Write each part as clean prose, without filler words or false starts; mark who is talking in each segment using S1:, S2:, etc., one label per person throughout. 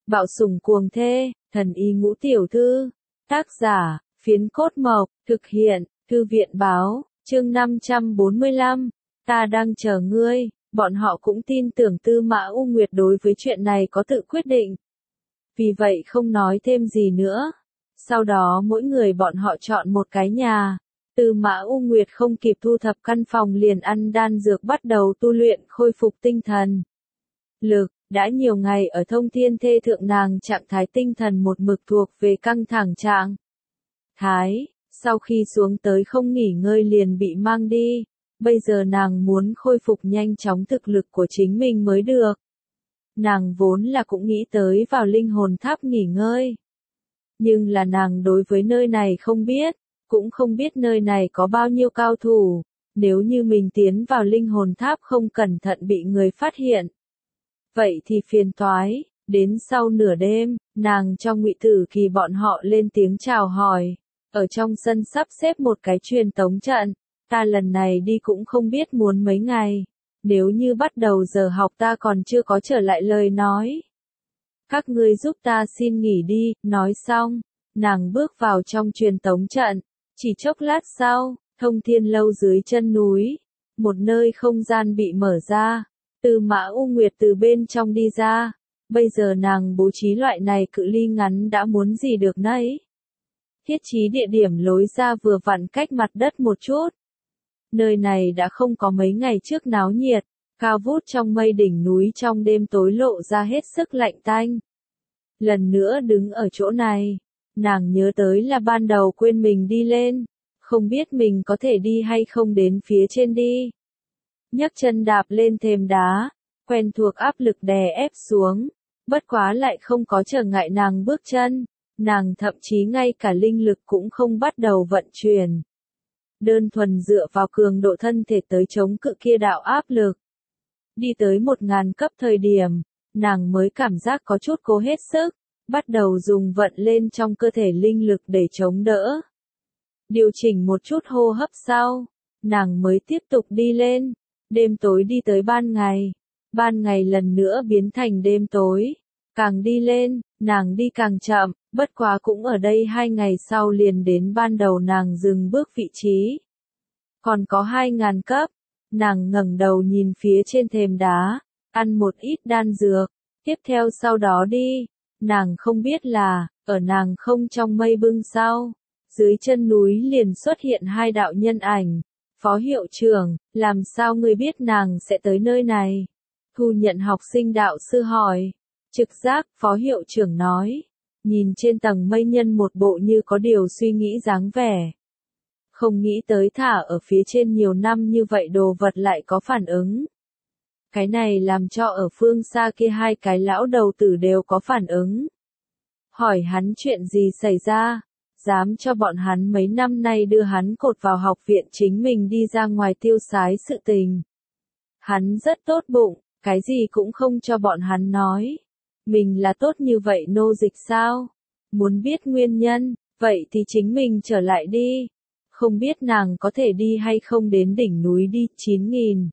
S1: Bạo sủng cuồng thê, thần y ngũ tiểu thư. Tác giả, Phiến Cốt Mộc, thực hiện, Thư viện Báo, chương 545. Ta đang chờ ngươi, bọn họ cũng tin tưởng Tư Mã U Nguyệt đối với chuyện này có tự quyết định. Vì vậy không nói thêm gì nữa. Sau đó mỗi người bọn họ chọn một cái nhà. Tư Mã U Nguyệt không kịp thu thập căn phòng liền ăn đan dược bắt đầu tu luyện khôi phục tinh thần. Đã nhiều ngày ở Thông Thiên Thê Thượng nàng trạng thái tinh thần một mực thuộc về căng thẳng trạng thái, sau khi xuống tới không nghỉ ngơi liền bị mang đi, bây giờ nàng muốn khôi phục nhanh chóng thực lực của chính mình mới được. Nàng vốn là cũng nghĩ tới vào linh hồn tháp nghỉ ngơi. Nhưng là nàng đối với nơi này không biết, cũng không biết nơi này có bao nhiêu cao thủ, nếu như mình tiến vào linh hồn tháp không cẩn thận bị người phát hiện. Vậy thì phiền toái, đến sau nửa đêm, nàng cho Ngụy Tử Kỳ bọn họ lên tiếng chào hỏi, ở trong sân sắp xếp một cái truyền tống trận, ta lần này đi cũng không biết muốn mấy ngày, nếu như bắt đầu giờ học ta còn chưa có trở lại lời nói. Các ngươi giúp ta xin nghỉ đi, nói xong, nàng bước vào trong truyền tống trận, chỉ chốc lát sau, Thông Thiên Lâu dưới chân núi, một nơi không gian bị mở ra. Tư Mã U Nguyệt từ bên trong đi ra, bây giờ nàng bố trí loại này cự ly ngắn đã muốn gì được nấy. Thiết trí địa điểm lối ra vừa vặn cách mặt đất một chút. Nơi này đã không có mấy ngày trước náo nhiệt, cao vút trong mây đỉnh núi trong đêm tối lộ ra hết sức lạnh tanh. Lần nữa đứng ở chỗ này, nàng nhớ tới là ban đầu quên mình đi lên, không biết mình có thể đi hay không đến phía trên đi. Nhấc chân đạp lên thềm đá, quen thuộc áp lực đè ép xuống, bất quá lại không có trở ngại nàng bước chân, nàng thậm chí ngay cả linh lực cũng không bắt đầu vận chuyển. Đơn thuần dựa vào cường độ thân thể tới chống cự kia đạo áp lực. Đi tới 1000 cấp thời điểm, nàng mới cảm giác có chút cố hết sức, bắt đầu dùng vận lên trong cơ thể linh lực để chống đỡ. Điều chỉnh một chút hô hấp sau, nàng mới tiếp tục đi lên. Đêm tối đi tới ban ngày lần nữa biến thành đêm tối, càng đi lên, nàng đi càng chậm, bất quá cũng ở đây 2 ngày sau liền đến ban đầu nàng dừng bước vị trí. Còn có 2000 cấp, nàng ngẩng đầu nhìn phía trên thềm đá, ăn một ít đan dược, tiếp theo sau đó đi, nàng không biết là, ở nàng không trong mây bưng sau, dưới chân núi liền xuất hiện 2 đạo nhân ảnh. Phó hiệu trưởng, làm sao ngươi biết nàng sẽ tới nơi này? Thu nhận học sinh đạo sư hỏi. Trực giác, phó hiệu trưởng nói. Nhìn trên tầng mây nhân một bộ như có điều suy nghĩ dáng vẻ. Không nghĩ tới thả ở phía trên nhiều năm như vậy đồ vật lại có phản ứng. Cái này làm cho ở phương xa kia 2 cái lão đầu tử đều có phản ứng. Hỏi hắn chuyện gì xảy ra? Dám cho bọn hắn mấy năm nay đưa hắn cột vào học viện chính mình đi ra ngoài tiêu xái sự tình. Hắn rất tốt bụng, cái gì cũng không cho bọn hắn nói. Mình là tốt như vậy nô dịch sao? Muốn biết nguyên nhân, vậy thì chính mình trở lại đi. Không biết nàng có thể đi hay không đến đỉnh núi đi 9000.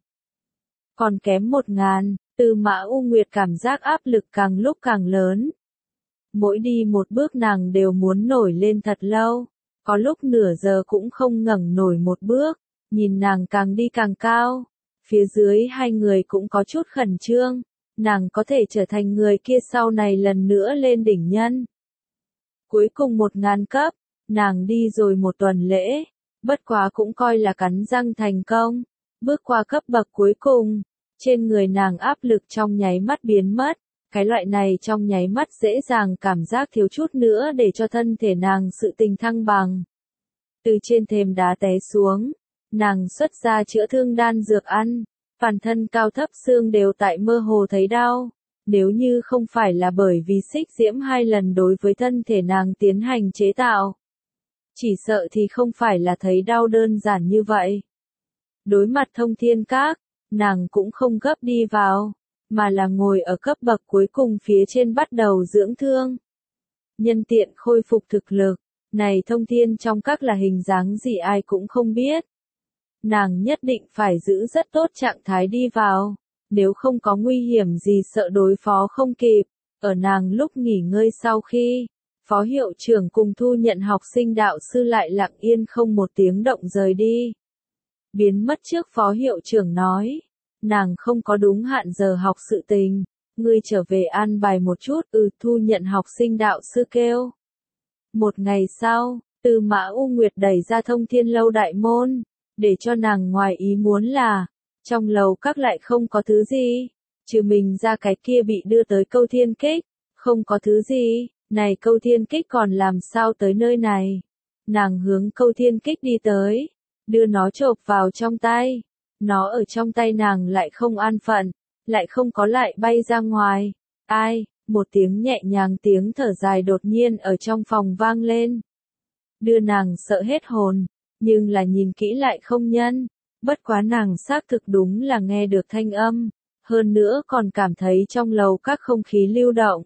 S1: Còn kém 1000, Tư Mã U Nguyệt cảm giác áp lực càng lúc càng lớn. Mỗi đi một bước nàng đều muốn nổi lên thật lâu, có lúc nửa giờ cũng không ngẩng nổi một bước, nhìn nàng càng đi càng cao. Phía dưới 2 người cũng có chút khẩn trương, nàng có thể trở thành người kia sau này lần nữa lên đỉnh nhân. Cuối cùng 1000 cấp, nàng đi rồi 1 tuần lễ, bất quá cũng coi là cắn răng thành công, bước qua cấp bậc cuối cùng, trên người nàng áp lực trong nháy mắt biến mất. Cái loại này trong nháy mắt dễ dàng cảm giác thiếu chút nữa để cho thân thể nàng sự tình thăng bằng. Từ trên thềm đá té xuống, nàng xuất ra chữa thương đan dược ăn, toàn thân cao thấp xương đều tại mơ hồ thấy đau. Nếu như không phải là bởi vì xích diễm 2 lần đối với thân thể nàng tiến hành chế tạo, chỉ sợ thì không phải là thấy đau đơn giản như vậy. Đối mặt Thông Thiên Các, nàng cũng không gấp đi vào, mà là ngồi ở cấp bậc cuối cùng phía trên bắt đầu dưỡng thương. Nhân tiện khôi phục thực lực, này Thông Thiên trong các là hình dáng gì ai cũng không biết. Nàng nhất định phải giữ rất tốt trạng thái đi vào, nếu không có nguy hiểm gì sợ đối phó không kịp, Ở nàng lúc nghỉ ngơi sau khi, phó hiệu trưởng cùng thu nhận học sinh đạo sư lại lặng yên không một tiếng động rời đi. Biến mất trước phó hiệu trưởng nói, nàng không có đúng hạn giờ học sự tình, ngươi trở về an bài một chút, thu nhận học sinh đạo sư kêu. Một ngày sau, Tư Mã U Nguyệt đẩy ra Thông Thiên Lâu đại môn, để cho nàng ngoài ý muốn là, trong lầu các lại không có thứ gì, trừ mình ra cái kia bị đưa tới Câu Thiên Kích, không có thứ gì, này Câu Thiên Kích còn làm sao tới nơi này. Nàng hướng Câu Thiên Kích đi tới, đưa nó chộp vào trong tay, nó ở trong tay nàng lại không an phận, lại không có lại bay ra ngoài. Ai, một tiếng nhẹ nhàng tiếng thở dài đột nhiên ở trong phòng vang lên. Đưa nàng sợ hết hồn, nhưng là nhìn kỹ lại không nhân, bất quá nàng xác thực đúng là nghe được thanh âm, hơn nữa còn cảm thấy trong lầu các không khí lưu động.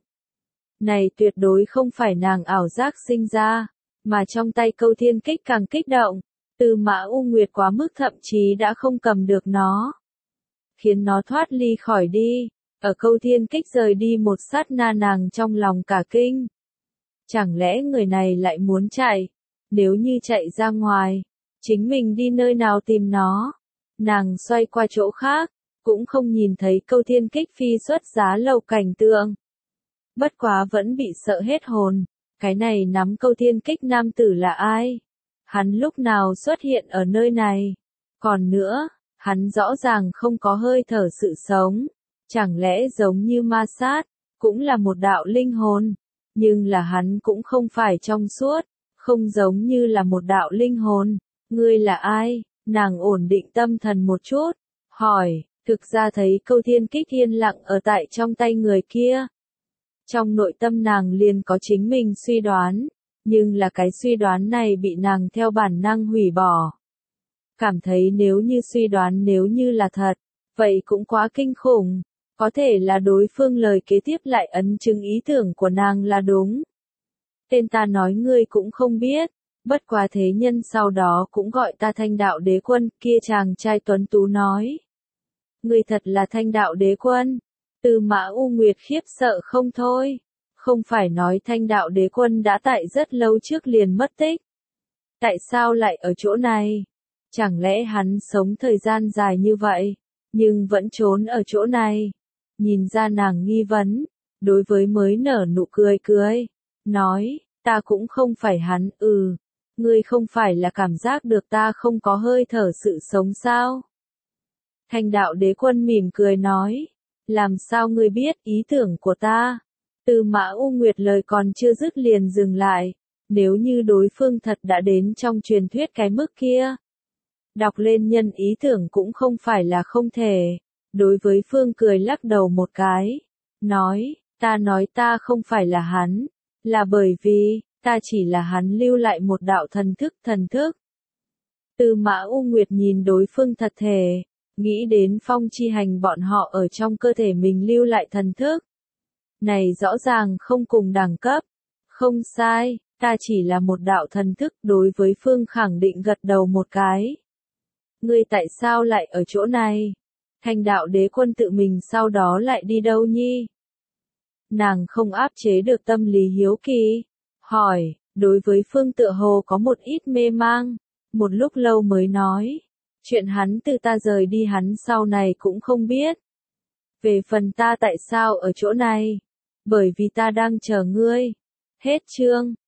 S1: Này tuyệt đối không phải nàng ảo giác sinh ra, mà trong tay Câu Thiên Kích càng kích động, Tư Mã U Nguyệt quá mức thậm chí đã không cầm được nó, khiến nó thoát ly khỏi đi. Ở Câu Thiên Kích rời đi một sát na nàng trong lòng cả kinh. Chẳng lẽ người này lại muốn chạy? Nếu như chạy ra ngoài, chính mình đi nơi nào tìm nó? Nàng xoay qua chỗ khác, cũng không nhìn thấy Câu Thiên Kích phi xuất giá lầu cảnh tượng. Bất quá vẫn bị sợ hết hồn, cái này nắm Câu Thiên Kích nam tử là ai? Hắn lúc nào xuất hiện ở nơi này? Còn nữa, hắn rõ ràng không có hơi thở sự sống. Chẳng lẽ giống như ma sát, cũng là một đạo linh hồn, nhưng là hắn cũng không phải trong suốt, không giống như là một đạo linh hồn. Ngươi là ai? Nàng ổn định tâm thần một chút, hỏi, thực ra thấy Câu Thiên Kích yên lặng ở tại trong tay người kia. Trong nội tâm nàng liền có chính mình suy đoán, nhưng là cái suy đoán này bị nàng theo bản năng hủy bỏ. Cảm thấy nếu như suy đoán nếu như là thật, vậy cũng quá kinh khủng. Có thể là đối phương lời kế tiếp lại ấn chứng ý tưởng của nàng là đúng. Tên ta nói ngươi cũng không biết, bất quá thế nhân sau đó cũng gọi ta Thanh Đạo Đế Quân, kia chàng trai tuấn tú nói. Ngươi thật là Thanh Đạo Đế Quân. Tư Mã U Nguyệt khiếp sợ không thôi, không phải nói Thanh Đạo Đế Quân đã tại rất lâu trước liền mất tích. Tại sao lại ở chỗ này? Chẳng lẽ hắn sống thời gian dài như vậy, nhưng vẫn trốn ở chỗ này? Nhìn ra nàng nghi vấn, đối với mới nở nụ cười cười, nói, ta cũng không phải hắn, ngươi không phải là cảm giác được ta không có hơi thở sự sống sao? Thanh Đạo Đế Quân mỉm cười nói, làm sao ngươi biết ý tưởng của ta? Tư Mã U Nguyệt lời còn chưa dứt liền dừng lại, nếu như đối phương thật đã đến trong truyền thuyết cái mức kia. Đọc lên nhân ý tưởng cũng không phải là không thể. Đối với Phương cười lắc đầu một cái, nói ta không phải là hắn, là bởi vì, ta chỉ là hắn lưu lại một đạo thần thức. Tư Mã U Nguyệt nhìn đối phương thật thể, nghĩ đến Phong Chi Hành bọn họ ở trong cơ thể mình lưu lại thần thức. Này rõ ràng không cùng đẳng cấp, không sai, ta chỉ là một đạo thần thức. Đối với Phương khẳng định gật đầu một cái. Ngươi tại sao lại ở chỗ này? Thanh Đạo Đế Quân tự mình sau đó lại đi đâu nhi? Nàng không áp chế được tâm lý hiếu kỳ, hỏi, đối với Phương tựa hồ có một ít mê mang, một lúc lâu mới nói, chuyện hắn từ ta rời đi hắn sau này cũng không biết. Về phần ta tại sao ở chỗ này? Bởi vì ta đang chờ ngươi. Hết chương.